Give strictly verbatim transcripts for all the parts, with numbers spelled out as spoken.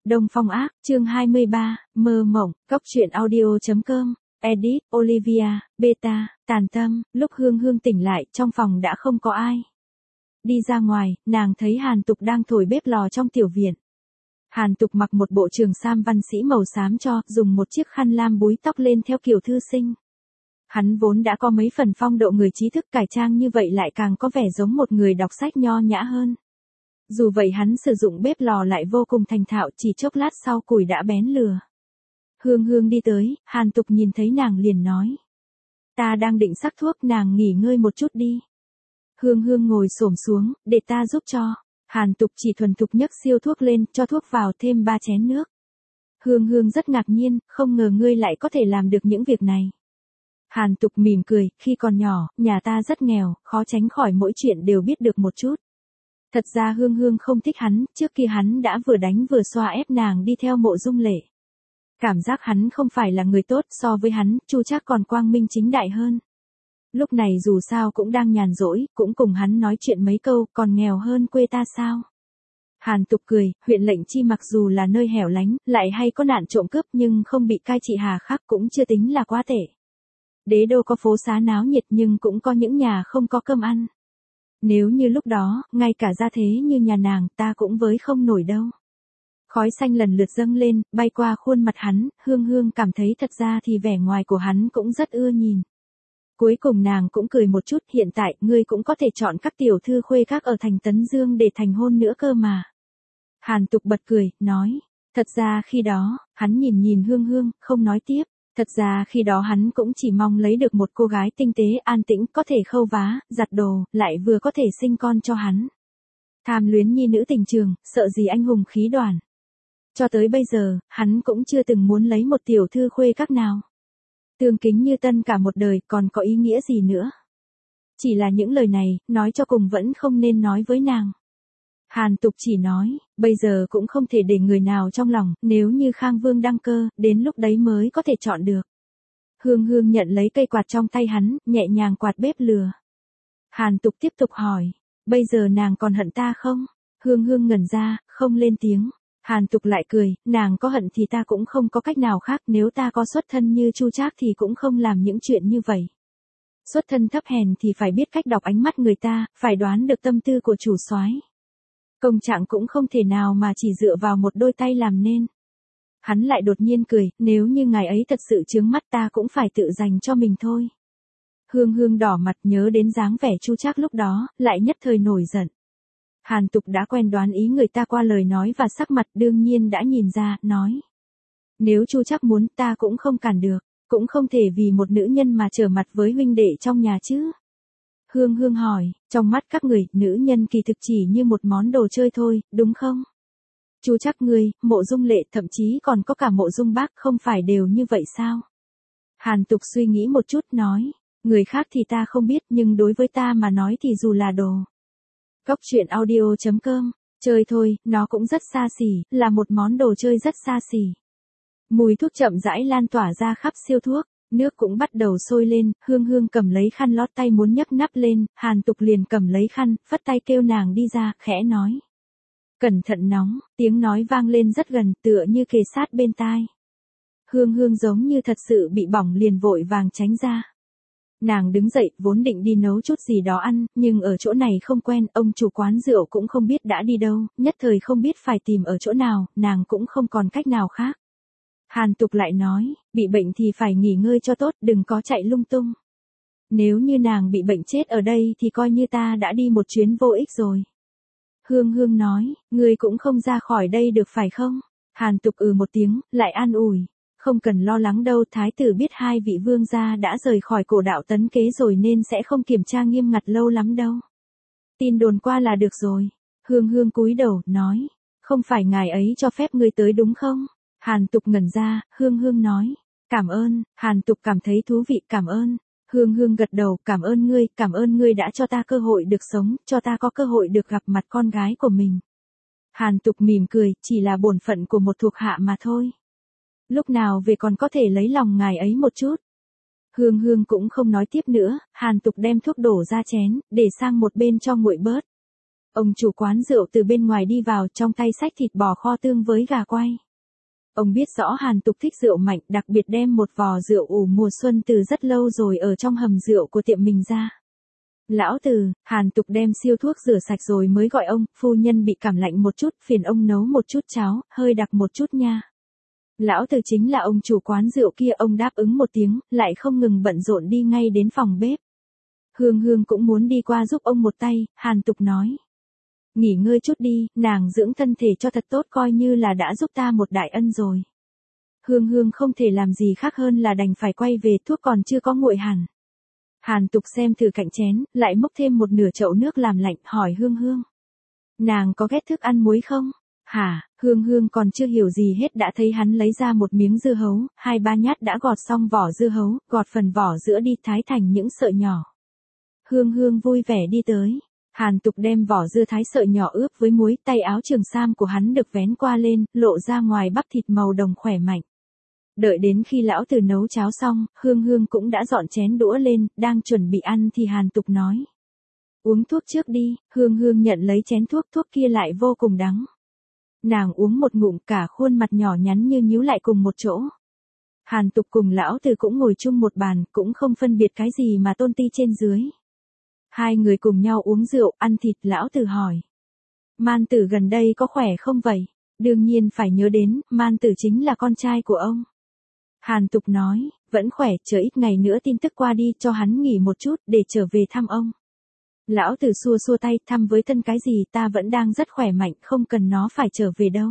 Đông Phong Ác, chương hai mươi ba, mơ mộng, cốc truyện audio.com, edit, Olivia, beta, tàn tâm, lúc Hương Hương tỉnh lại, trong phòng đã không có ai. Đi ra ngoài, nàng thấy Hàn Tục đang thổi bếp lò trong tiểu viện. Hàn Tục mặc một bộ trường sam văn sĩ màu xám cho, dùng một chiếc khăn lam búi tóc lên theo kiểu thư sinh. Hắn vốn đã có mấy phần phong độ người trí thức, cải trang như vậy lại càng có vẻ giống một người đọc sách nho nhã hơn. Dù vậy hắn sử dụng bếp lò lại vô cùng thành thạo, chỉ chốc lát sau củi đã bén lửa. Hương Hương đi tới, Hàn Tục nhìn thấy nàng liền nói. Ta đang định sắc thuốc, nàng nghỉ ngơi một chút đi. Hương Hương ngồi xổm xuống, để ta giúp cho. Hàn Tục chỉ thuần thục nhấc siêu thuốc lên, cho thuốc vào thêm ba chén nước. Hương Hương rất ngạc nhiên, không ngờ ngươi lại có thể làm được những việc này. Hàn Tục mỉm cười, khi còn nhỏ, nhà ta rất nghèo, khó tránh khỏi mỗi chuyện đều biết được một chút. Thật ra Hương Hương không thích hắn, trước kia hắn đã vừa đánh vừa xoa ép nàng đi theo Mộ Dung Lệ. Cảm giác hắn không phải là người tốt, so với hắn, Chu Trác còn quang minh chính đại hơn. Lúc này dù sao cũng đang nhàn rỗi, cũng cùng hắn nói chuyện mấy câu, còn nghèo hơn quê ta sao? Hàn Tục cười, huyện Lệnh Chi mặc dù là nơi hẻo lánh, lại hay có nạn trộm cướp nhưng không bị cai trị hà khắc cũng chưa tính là quá tệ. Đế đô có phố xá náo nhiệt nhưng cũng có những nhà không có cơm ăn. Nếu như lúc đó, ngay cả gia thế như nhà nàng, ta cũng với không nổi đâu. Khói xanh lần lượt dâng lên, bay qua khuôn mặt hắn, Hương Hương cảm thấy thật ra thì vẻ ngoài của hắn cũng rất ưa nhìn. Cuối cùng nàng cũng cười một chút, hiện tại, ngươi cũng có thể chọn các tiểu thư khuê các ở thành Tấn Dương để thành hôn nữa cơ mà. Hàn Tục bật cười, nói, thật ra khi đó, hắn nhìn nhìn Hương Hương, không nói tiếp. Thật ra khi đó hắn cũng chỉ mong lấy được một cô gái tinh tế, an tĩnh, có thể khâu vá, giặt đồ, lại vừa có thể sinh con cho hắn. Tham luyến nhi nữ tình trường, sợ gì anh hùng khí đoàn. Cho tới bây giờ, hắn cũng chưa từng muốn lấy một tiểu thư khuê các nào. Tương kính như tân cả một đời, còn có ý nghĩa gì nữa. Chỉ là những lời này, nói cho cùng vẫn không nên nói với nàng. Hàn Tục chỉ nói, bây giờ cũng không thể để người nào trong lòng, nếu như Khang Vương đăng cơ, đến lúc đấy mới có thể chọn được. Hương Hương nhận lấy cây quạt trong tay hắn, nhẹ nhàng quạt bếp lửa. Hàn Tục tiếp tục hỏi, bây giờ nàng còn hận ta không? Hương Hương ngẩn ra, không lên tiếng. Hàn Tục lại cười, nàng có hận thì ta cũng không có cách nào khác, nếu ta có xuất thân như Chu Trác thì cũng không làm những chuyện như vậy. Xuất thân thấp hèn thì phải biết cách đọc ánh mắt người ta, phải đoán được tâm tư của chủ soái. Công trạng cũng không thể nào mà chỉ dựa vào một đôi tay làm nên. Hắn lại đột nhiên cười, nếu như ngài ấy thật sự chướng mắt ta cũng phải tự dành cho mình thôi. Hương Hương đỏ mặt nhớ đến dáng vẻ Chu Trác lúc đó, lại nhất thời nổi giận. Hàn Tục đã quen đoán ý người ta qua lời nói và sắc mặt, đương nhiên đã nhìn ra, nói. Nếu Chu Trác muốn ta cũng không cản được, cũng không thể vì một nữ nhân mà trở mặt với huynh đệ trong nhà chứ. Hương Hương hỏi, trong mắt các người, nữ nhân kỳ thực chỉ như một món đồ chơi thôi, đúng không? Chu Trác ngươi, Mộ Dung Lệ, thậm chí còn có cả Mộ Dung Bác, không phải đều như vậy sao? Hàn Tục suy nghĩ một chút nói, người khác thì ta không biết nhưng đối với ta mà nói thì dù là đồ. Cốc truyện audio.com, chơi thôi, nó cũng rất xa xỉ, là một món đồ chơi rất xa xỉ. Mùi thuốc chậm rãi lan tỏa ra khắp siêu thuốc. Nước cũng bắt đầu sôi lên, Hương Hương cầm lấy khăn lót tay muốn nhấc nắp lên, Hàn Tục liền cầm lấy khăn, phất tay kêu nàng đi ra, khẽ nói. Cẩn thận nóng, tiếng nói vang lên rất gần, tựa như kề sát bên tai. Hương Hương giống như thật sự bị bỏng liền vội vàng tránh ra. Nàng đứng dậy, vốn định đi nấu chút gì đó ăn, nhưng ở chỗ này không quen, ông chủ quán rượu cũng không biết đã đi đâu, nhất thời không biết phải tìm ở chỗ nào, nàng cũng không còn cách nào khác. Hàn Tục lại nói, bị bệnh thì phải nghỉ ngơi cho tốt, đừng có chạy lung tung. Nếu như nàng bị bệnh chết ở đây thì coi như ta đã đi một chuyến vô ích rồi. Hương Hương nói, ngươi cũng không ra khỏi đây được phải không? Hàn Tục ừ một tiếng, lại an ủi. Không cần lo lắng đâu, thái tử biết hai vị vương gia đã rời khỏi cổ đạo Tấn Kế rồi nên sẽ không kiểm tra nghiêm ngặt lâu lắm đâu. Tin đồn qua là được rồi. Hương Hương cúi đầu, nói, không phải ngài ấy cho phép ngươi tới đúng không? Hàn Tục ngẩn ra, Hương Hương nói, cảm ơn. Hàn Tục cảm thấy thú vị, cảm ơn. Hương Hương gật đầu, cảm ơn ngươi, cảm ơn ngươi đã cho ta cơ hội được sống, cho ta có cơ hội được gặp mặt con gái của mình. Hàn Tục mỉm cười, chỉ là bổn phận của một thuộc hạ mà thôi. Lúc nào về còn có thể lấy lòng ngài ấy một chút. Hương Hương cũng không nói tiếp nữa, Hàn Tục đem thuốc đổ ra chén, để sang một bên cho nguội bớt. Ông chủ quán rượu từ bên ngoài đi vào, trong tay xách thịt bò kho tương với gà quay. Ông biết rõ Hàn Tục thích rượu mạnh, đặc biệt đem một vò rượu ủ mùa xuân từ rất lâu rồi ở trong hầm rượu của tiệm mình ra. Lão Từ, Hàn Tục đem siêu thuốc rửa sạch rồi mới gọi ông, phu nhân bị cảm lạnh một chút, phiền ông nấu một chút cháo, hơi đặc một chút nha. Lão Từ chính là ông chủ quán rượu kia, ông đáp ứng một tiếng, lại không ngừng bận rộn đi ngay đến phòng bếp. Hương Hương cũng muốn đi qua giúp ông một tay, Hàn Tục nói. Nghỉ ngơi chút đi, nàng dưỡng thân thể cho thật tốt, coi như là đã giúp ta một đại ân rồi. Hương Hương không thể làm gì khác hơn là đành phải quay về, thuốc còn chưa có nguội hẳn. Hàn Tục xem thử cạnh chén, lại múc thêm một nửa chậu nước làm lạnh, hỏi Hương Hương. Nàng có ghét thức ăn muối không? Hả? Hương Hương còn chưa hiểu gì hết đã thấy hắn lấy ra một miếng dưa hấu, hai ba nhát đã gọt xong vỏ dưa hấu, gọt phần vỏ giữa đi thái thành những sợi nhỏ. Hương Hương vui vẻ đi tới. Hàn Tục đem vỏ dưa thái sợi nhỏ ướp với muối, tay áo trường sam của hắn được vén qua lên, lộ ra ngoài bắp thịt màu đồng khỏe mạnh. Đợi đến khi lão Từ nấu cháo xong, Hương Hương cũng đã dọn chén đũa lên, đang chuẩn bị ăn thì Hàn Tục nói. Uống thuốc trước đi. Hương Hương nhận lấy chén thuốc, thuốc kia lại vô cùng đắng. Nàng uống một ngụm, cả khuôn mặt nhỏ nhắn như nhíu lại cùng một chỗ. Hàn Tục cùng lão Từ cũng ngồi chung một bàn, cũng không phân biệt cái gì mà tôn ti trên dưới. Hai người cùng nhau uống rượu, ăn thịt, lão Từ hỏi. Man Tử gần đây có khỏe không vậy? Đương nhiên phải nhớ đến, Man Tử chính là con trai của ông. Hàn Tục nói, vẫn khỏe, chờ ít ngày nữa tin tức qua đi, cho hắn nghỉ một chút, để trở về thăm ông. Lão Từ xua xua tay, thăm với thân cái gì, ta vẫn đang rất khỏe mạnh, không cần nó phải trở về đâu.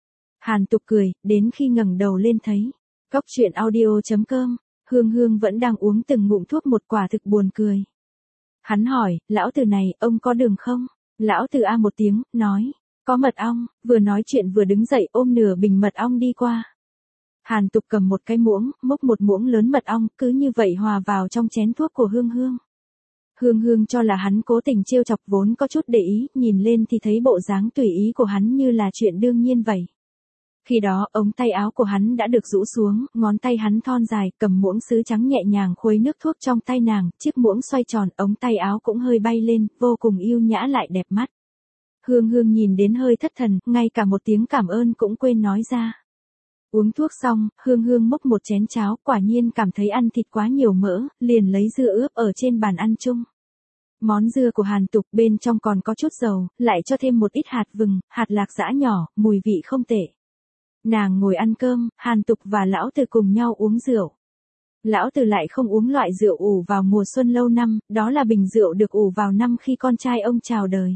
Hàn Tục cười, đến khi ngẩng đầu lên thấy. Cóc truyện audio chấm com, Hương Hương vẫn đang uống từng ngụm thuốc, một quả thực buồn cười. Hắn hỏi, lão Từ này, ông có đường không? Lão Từ a một tiếng, nói, có mật ong, vừa nói chuyện vừa đứng dậy ôm nửa bình mật ong đi qua. Hàn Tục cầm một cái muỗng, múc một muỗng lớn mật ong, cứ như vậy hòa vào trong chén thuốc của Hương Hương. Hương Hương cho là hắn cố tình trêu chọc, vốn có chút để ý, nhìn lên thì thấy bộ dáng tùy ý của hắn như là chuyện đương nhiên vậy. Khi đó, ống tay áo của hắn đã được rũ xuống, ngón tay hắn thon dài, cầm muỗng sứ trắng nhẹ nhàng khuấy nước thuốc trong tay nàng, chiếc muỗng xoay tròn, ống tay áo cũng hơi bay lên, vô cùng yêu nhã lại đẹp mắt. Hương Hương nhìn đến hơi thất thần, ngay cả một tiếng cảm ơn cũng quên nói ra. Uống thuốc xong, Hương Hương múc một chén cháo, quả nhiên cảm thấy ăn thịt quá nhiều mỡ, liền lấy dưa ướp ở trên bàn ăn chung. Món dưa của Hàn Tục bên trong còn có chút dầu, lại cho thêm một ít hạt vừng, hạt lạc giã nhỏ, mùi vị không tệ. Nàng ngồi ăn cơm, Hàn Tục và lão Từ cùng nhau uống rượu. Lão Từ lại không uống loại rượu ủ vào mùa xuân lâu năm, đó là bình rượu được ủ vào năm khi con trai ông chào đời.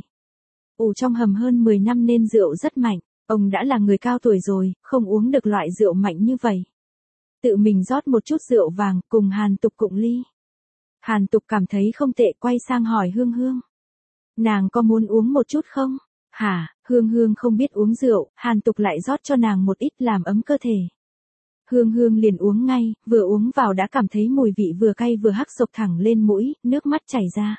Ủ trong hầm hơn mười năm nên rượu rất mạnh, ông đã là người cao tuổi rồi, không uống được loại rượu mạnh như vậy. Tự mình rót một chút rượu vàng, cùng Hàn Tục cụng ly. Hàn Tục cảm thấy không tệ, quay sang hỏi Hương Hương. Nàng có muốn uống một chút không? Hả? Hương Hương không biết uống rượu, Hàn Tục lại rót cho nàng một ít làm ấm cơ thể. Hương Hương liền uống ngay, vừa uống vào đã cảm thấy mùi vị vừa cay vừa hắc sộc thẳng lên mũi, nước mắt chảy ra.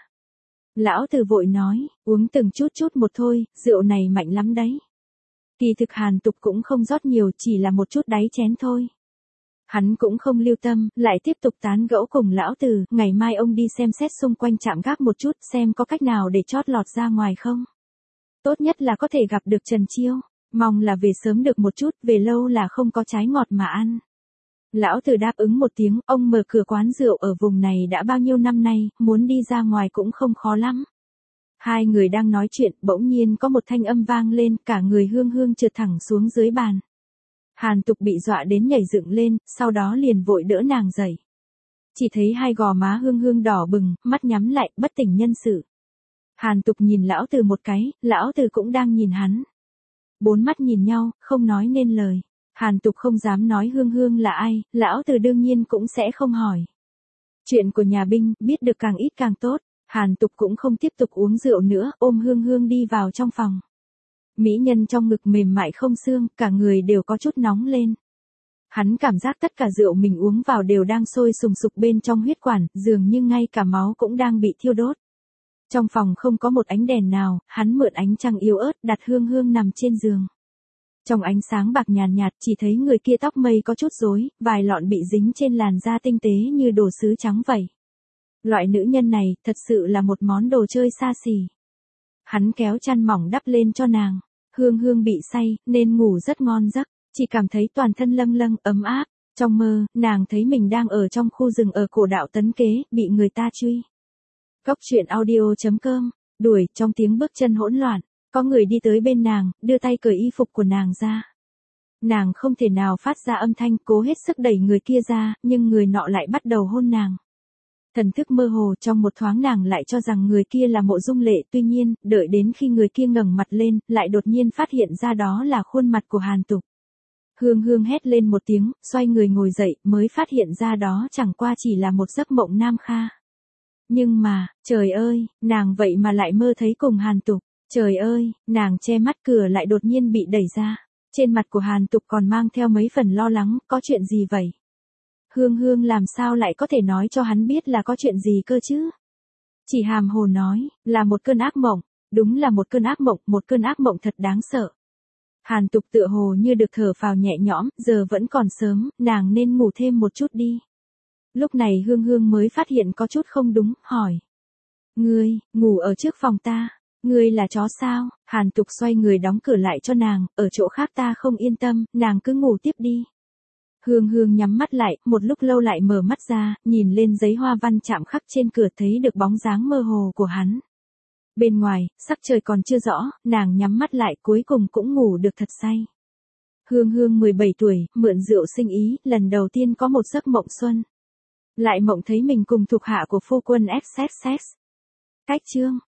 Lão Từ vội nói, uống từng chút chút một thôi, rượu này mạnh lắm đấy. Kỳ thực Hàn Tục cũng không rót nhiều, chỉ là một chút đáy chén thôi. Hắn cũng không lưu tâm, lại tiếp tục tán gẫu cùng lão Từ, ngày mai ông đi xem xét xung quanh trạm gác một chút, xem có cách nào để chót lọt ra ngoài không. Tốt nhất là có thể gặp được Trần Chiêu, mong là về sớm được một chút, về lâu là không có trái ngọt mà ăn. Lão Từ đáp ứng một tiếng, ông mở cửa quán rượu ở vùng này đã bao nhiêu năm nay, muốn đi ra ngoài cũng không khó lắm. Hai người đang nói chuyện, bỗng nhiên có một thanh âm vang lên, cả người Hương Hương trượt thẳng xuống dưới bàn. Hàn Tục bị dọa đến nhảy dựng lên, sau đó liền vội đỡ nàng dậy. Chỉ thấy hai gò má Hương Hương đỏ bừng, mắt nhắm lại, bất tỉnh nhân sự. Hàn Tục nhìn lão Từ một cái, lão Từ cũng đang nhìn hắn. Bốn mắt nhìn nhau, không nói nên lời. Hàn Tục không dám nói Hương Hương là ai, lão Từ đương nhiên cũng sẽ không hỏi. Chuyện của nhà binh, biết được càng ít càng tốt. Hàn Tục cũng không tiếp tục uống rượu nữa, ôm Hương Hương đi vào trong phòng. Mỹ nhân trong ngực mềm mại không xương, cả người đều có chút nóng lên. Hắn cảm giác tất cả rượu mình uống vào đều đang sôi sùng sục bên trong huyết quản, dường như ngay cả máu cũng đang bị thiêu đốt. Trong phòng không có một ánh đèn nào, hắn mượn ánh trăng yếu ớt đặt Hương Hương nằm trên giường. Trong ánh sáng bạc nhàn nhạt, nhạt chỉ thấy người kia tóc mây có chút rối, vài lọn bị dính trên làn da tinh tế như đồ sứ trắng vậy. Loại nữ nhân này, thật sự là một món đồ chơi xa xỉ. Hắn kéo chăn mỏng đắp lên cho nàng. Hương Hương bị say, nên ngủ rất ngon giấc, chỉ cảm thấy toàn thân lâng lâng, ấm áp. Trong mơ, nàng thấy mình đang ở trong khu rừng ở cổ đạo Tấn Kế, bị người ta truy. Cốc truyện audio chấm com, đuổi, trong tiếng bước chân hỗn loạn, có người đi tới bên nàng, đưa tay cởi y phục của nàng ra. Nàng không thể nào phát ra âm thanh, cố hết sức đẩy người kia ra, nhưng người nọ lại bắt đầu hôn nàng. Thần thức mơ hồ, trong một thoáng nàng lại cho rằng người kia là Mộ Dung Lệ, tuy nhiên, đợi đến khi người kia ngẩng mặt lên, lại đột nhiên phát hiện ra đó là khuôn mặt của Hàn Tục. Hương Hương hét lên một tiếng, xoay người ngồi dậy, mới phát hiện ra đó chẳng qua chỉ là một giấc mộng nam kha. Nhưng mà, trời ơi, nàng vậy mà lại mơ thấy cùng Hàn Tục. Trời ơi, nàng che mắt, cửa lại đột nhiên bị đẩy ra. Trên mặt của Hàn Tục còn mang theo mấy phần lo lắng, có chuyện gì vậy? Hương Hương làm sao lại có thể nói cho hắn biết là có chuyện gì cơ chứ? Chỉ hàm hồ nói, là một cơn ác mộng, đúng là một cơn ác mộng, một cơn ác mộng thật đáng sợ. Hàn Tục tựa hồ như được thở phào nhẹ nhõm, giờ vẫn còn sớm, nàng nên ngủ thêm một chút đi. Lúc này Hương Hương mới phát hiện có chút không đúng, hỏi. Ngươi, ngủ ở trước phòng ta, ngươi là chó sao? Hàn Tục xoay người đóng cửa lại cho nàng, ở chỗ khác ta không yên tâm, nàng cứ ngủ tiếp đi. Hương Hương nhắm mắt lại, một lúc lâu lại mở mắt ra, nhìn lên giấy hoa văn chạm khắc trên cửa thấy được bóng dáng mơ hồ của hắn. Bên ngoài, sắc trời còn chưa rõ, nàng nhắm mắt lại cuối cùng cũng ngủ được thật say. Hương Hương mười bảy tuổi, mượn rượu sinh ý, lần đầu tiên có một giấc mộng xuân. Lại mộng thấy mình cùng thuộc hạ của phu quân ét ét ét. Cách chương.